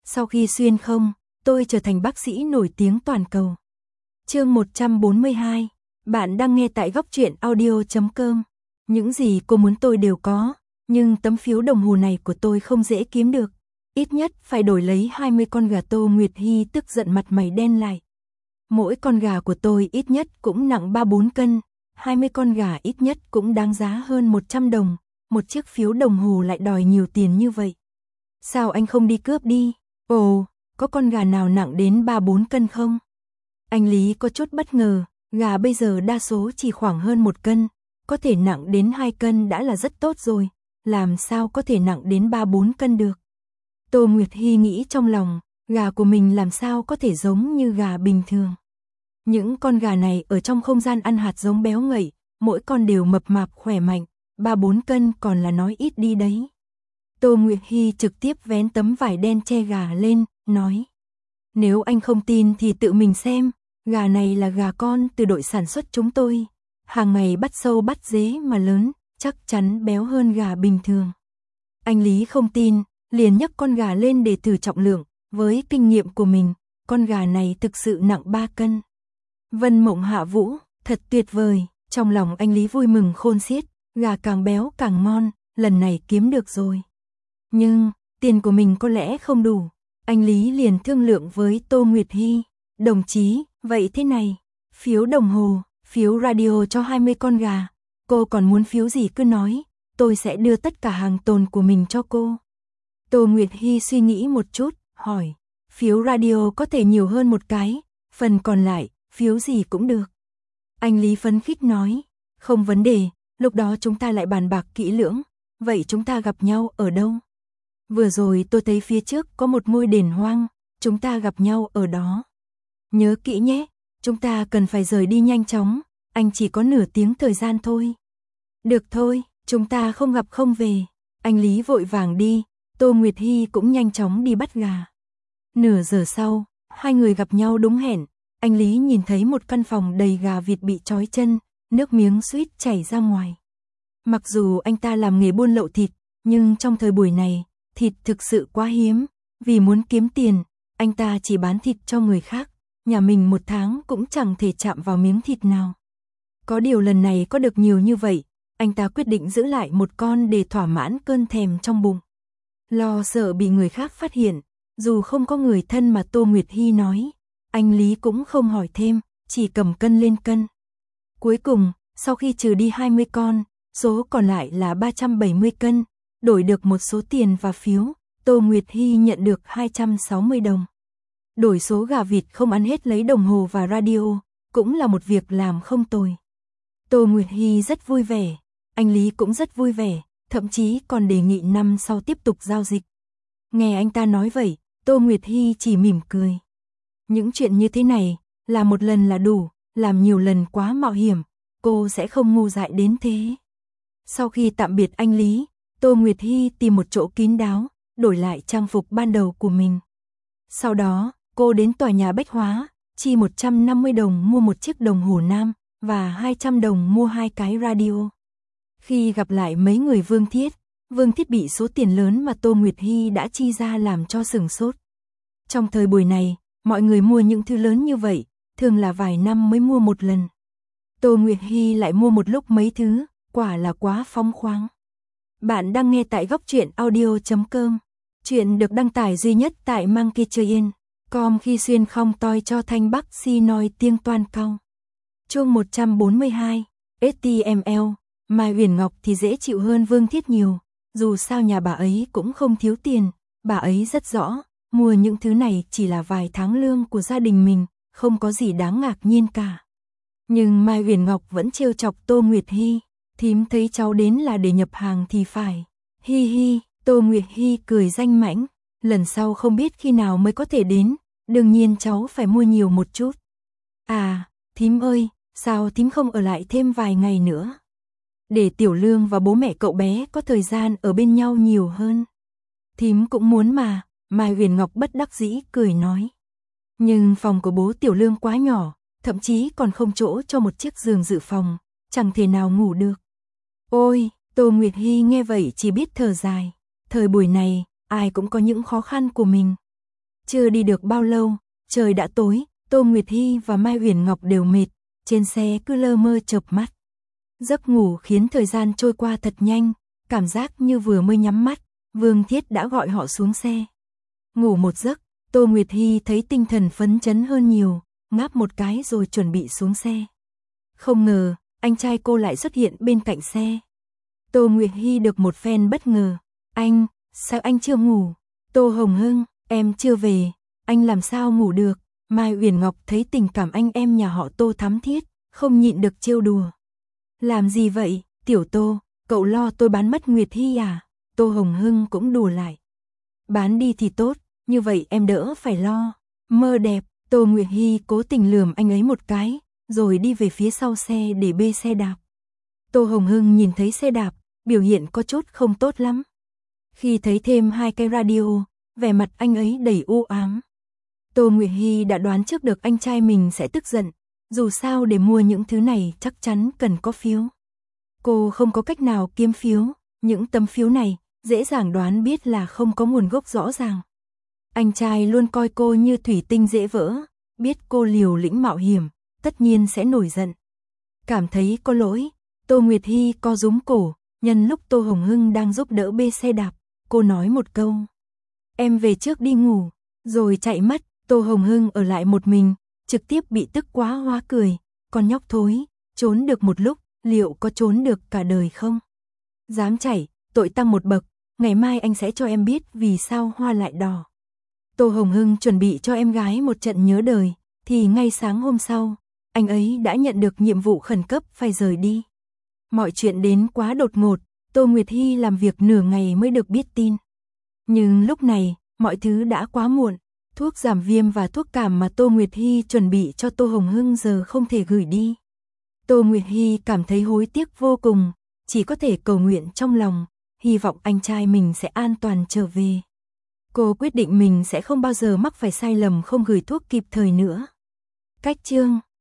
Sau khi xuyên không, tôi trở thành bác sĩ nổi tiếng toàn cầu. Chương 142, bạn đang nghe tại góc truyện audio.com. Những gì cô muốn tôi đều có, nhưng tấm phiếu đồng hồ này của tôi không dễ kiếm được. Ít nhất phải đổi lấy 20 con gà. Tô Nguyệt Hy tức giận mặt mày đen lại. Mỗi con gà của tôi ít nhất cũng nặng 3-4 cân, 20 con gà ít nhất cũng đáng giá hơn 100 đồng, một chiếc phiếu đồng hồ lại đòi nhiều tiền như vậy. Sao anh không đi cướp đi? Ồ, có con gà nào nặng đến 3-4 cân không? Anh Lý có chút bất ngờ, gà bây giờ đa số chỉ khoảng hơn 1 cân, có thể nặng đến 2 cân đã là rất tốt rồi, làm sao có thể nặng đến 3-4 cân được. Tô Nguyệt Hy nghĩ trong lòng, gà của mình làm sao có thể giống như gà bình thường. Những con gà này ở trong không gian ăn hạt giống béo ngậy, mỗi con đều mập mạp khỏe mạnh, 3-4 cân còn là nói ít đi đấy. Tô Nguyệt Hy trực tiếp vén tấm vải đen che gà lên, nói. Nếu anh không tin thì tự mình xem, gà này là gà con từ đội sản xuất chúng tôi. Hàng ngày bắt sâu bắt dế mà lớn, chắc chắn béo hơn gà bình thường. Anh Lý không tin, liền nhấc con gà lên để thử trọng lượng, với kinh nghiệm của mình, con gà này thực sự nặng 3 cân. Vân Mộng Hạ Vũ, thật tuyệt vời, trong lòng anh Lý vui mừng khôn xiết, gà càng béo càng ngon, lần này kiếm được rồi. Nhưng, tiền của mình có lẽ không đủ, anh Lý liền thương lượng với Tô Nguyệt Hy, đồng chí, vậy thế này, phiếu đồng hồ, phiếu radio cho 20 con gà, cô còn muốn phiếu gì cứ nói, tôi sẽ đưa tất cả hàng tồn của mình cho cô. Tô Nguyệt Hy suy nghĩ một chút, hỏi, phiếu radio có thể nhiều hơn một cái, phần còn lại, phiếu gì cũng được. Anh Lý phấn khích nói, không vấn đề, lúc đó chúng ta lại bàn bạc kỹ lưỡng, vậy chúng ta gặp nhau ở đâu? Vừa rồi tôi thấy phía trước có một ngôi đền hoang, chúng ta gặp nhau ở đó. Nhớ kỹ nhé, chúng ta cần phải rời đi nhanh chóng, anh chỉ có nửa tiếng thời gian thôi. Được thôi, chúng ta không gặp không về. Anh Lý vội vàng đi, Tô Nguyệt Hy cũng nhanh chóng đi bắt gà. Nửa giờ sau, hai người gặp nhau đúng hẹn, anh Lý nhìn thấy một căn phòng đầy gà vịt bị trói chân, nước miếng suýt chảy ra ngoài. Mặc dù anh ta làm nghề buôn lậu thịt, nhưng trong thời buổi này, thịt thực sự quá hiếm, vì muốn kiếm tiền, anh ta chỉ bán thịt cho người khác, nhà mình một tháng cũng chẳng thể chạm vào miếng thịt nào. Có điều lần này có được nhiều như vậy, anh ta quyết định giữ lại một con để thỏa mãn cơn thèm trong bụng. Lo sợ bị người khác phát hiện, dù không có người thân mà Tô Nguyệt Hy nói, anh Lý cũng không hỏi thêm, chỉ cầm cân lên cân. Cuối cùng, sau khi trừ đi 20 con, số còn lại là 370 cân, đổi được một số tiền và phiếu, Tô Nguyệt Hy nhận được 260 đồng. Đổi số gà vịt không ăn hết lấy đồng hồ và radio, cũng là một việc làm không tồi. Tô Nguyệt Hy rất vui vẻ, anh Lý cũng rất vui vẻ, thậm chí còn đề nghị năm sau tiếp tục giao dịch. Nghe anh ta nói vậy, Tô Nguyệt Hy chỉ mỉm cười. Những chuyện như thế này, làm một lần là đủ, làm nhiều lần quá mạo hiểm, cô sẽ không ngu dại đến thế. Sau khi tạm biệt anh Lý, Tô Nguyệt Hy tìm một chỗ kín đáo, đổi lại trang phục ban đầu của mình. Sau đó, cô đến tòa nhà bách hóa, chi 150 đồng mua một chiếc đồng hồ nam, và 200 đồng mua 2 cái radio. Khi gặp lại mấy người Vương Thiết bị số tiền lớn mà Tô Nguyệt Hy đã chi ra làm cho sửng sốt. Trong thời buổi này, mọi người mua những thứ lớn như vậy, thường là vài năm mới mua một lần. Tô Nguyệt Hy lại mua một lúc mấy thứ, quả là quá phóng khoáng. Bạn đang nghe tại góc truyện audio.com. Chuyện được đăng tải duy nhất tại Monkeytrain.com khi xuyên không toi cho thanh bắc si nói tiếng toan cao. Chương 142, HTML, Mai Uyển Ngọc thì dễ chịu hơn Vương Thiết nhiều, dù sao nhà bà ấy cũng không thiếu tiền, bà ấy rất rõ, mua những thứ này chỉ là vài tháng lương của gia đình mình, không có gì đáng ngạc nhiên cả. Nhưng Mai Uyển Ngọc vẫn trêu chọc Tô Nguyệt Hy, thím thấy cháu đến là để nhập hàng thì phải. Hi hi, Tô Nguyệt Hy cười danh mãnh, lần sau không biết khi nào mới có thể đến, đương nhiên cháu phải mua nhiều một chút. À, thím ơi, sao thím không ở lại thêm vài ngày nữa? Để Tiểu Lương và bố mẹ cậu bé có thời gian ở bên nhau nhiều hơn. Thím cũng muốn mà, Mai Uyển Ngọc bất đắc dĩ cười nói. Nhưng phòng của bố Tiểu Lương quá nhỏ, thậm chí còn không chỗ cho một chiếc giường dự phòng, chẳng thể nào ngủ được. Ôi, Tô Nguyệt Hy nghe vậy chỉ biết thở dài. Thời buổi này, ai cũng có những khó khăn của mình. Chưa đi được bao lâu, trời đã tối, Tô Nguyệt Hy và Mai Uyển Ngọc đều mệt, trên xe cứ lơ mơ chợp mắt. Giấc ngủ khiến thời gian trôi qua thật nhanh, cảm giác như vừa mới nhắm mắt, Vương Thiết đã gọi họ xuống xe. Ngủ một giấc, Tô Nguyệt Hy thấy tinh thần phấn chấn hơn nhiều, ngáp một cái rồi chuẩn bị xuống xe. Không ngờ, anh trai cô lại xuất hiện bên cạnh xe. Tô Nguyệt Hy được một phen bất ngờ. Anh, sao anh chưa ngủ? Tô Hồng Hưng, em chưa về, anh làm sao ngủ được? Mai Uyển Ngọc thấy tình cảm anh em nhà họ Tô thắm thiết, không nhịn được trêu đùa. Làm gì vậy, tiểu Tô, cậu lo tôi bán mất Nguyệt Hy à? Tô Hồng Hưng cũng đùa lại. Bán đi thì tốt, như vậy em đỡ phải lo. Mơ đẹp, Tô Nguyệt Hy cố tình lườm anh ấy một cái, rồi đi về phía sau xe để bê xe đạp. Tô Hồng Hưng nhìn thấy xe đạp, biểu hiện có chút không tốt lắm. Khi thấy thêm 2 cái radio, vẻ mặt anh ấy đầy u ám. Tô Nguyệt Hy đã đoán trước được anh trai mình sẽ tức giận, dù sao để mua những thứ này chắc chắn cần có phiếu. Cô không có cách nào kiếm phiếu, những tấm phiếu này dễ dàng đoán biết là không có nguồn gốc rõ ràng. Anh trai luôn coi cô như thủy tinh dễ vỡ, biết cô liều lĩnh mạo hiểm, tất nhiên sẽ nổi giận. Cảm thấy có lỗi, Tô Nguyệt Hy co rúm cổ, nhân lúc Tô Hồng Hưng đang giúp đỡ bê xe đạp, cô nói một câu. Em về trước đi ngủ, rồi chạy mất. Tô Hồng Hưng ở lại một mình, trực tiếp bị tức quá hóa cười. Con nhóc thối, trốn được một lúc, liệu có trốn được cả đời không? Dám chạy, tội tăng một bậc, ngày mai anh sẽ cho em biết vì sao hoa lại đỏ. Tô Hồng Hưng chuẩn bị cho em gái một trận nhớ đời, thì ngay sáng hôm sau, anh ấy đã nhận được nhiệm vụ khẩn cấp phải rời đi. Mọi chuyện đến quá đột ngột, Tô Nguyệt Hy làm việc nửa ngày mới được biết tin. Nhưng lúc này, mọi thứ đã quá muộn, thuốc giảm viêm và thuốc cảm mà Tô Nguyệt Hy chuẩn bị cho Tô Hồng Hưng giờ không thể gửi đi. Tô Nguyệt Hy cảm thấy hối tiếc vô cùng, chỉ có thể cầu nguyện trong lòng, hy vọng anh trai mình sẽ an toàn trở về. Cô quyết định mình sẽ không bao giờ mắc phải sai lầm không gửi thuốc kịp thời nữa. Cách chương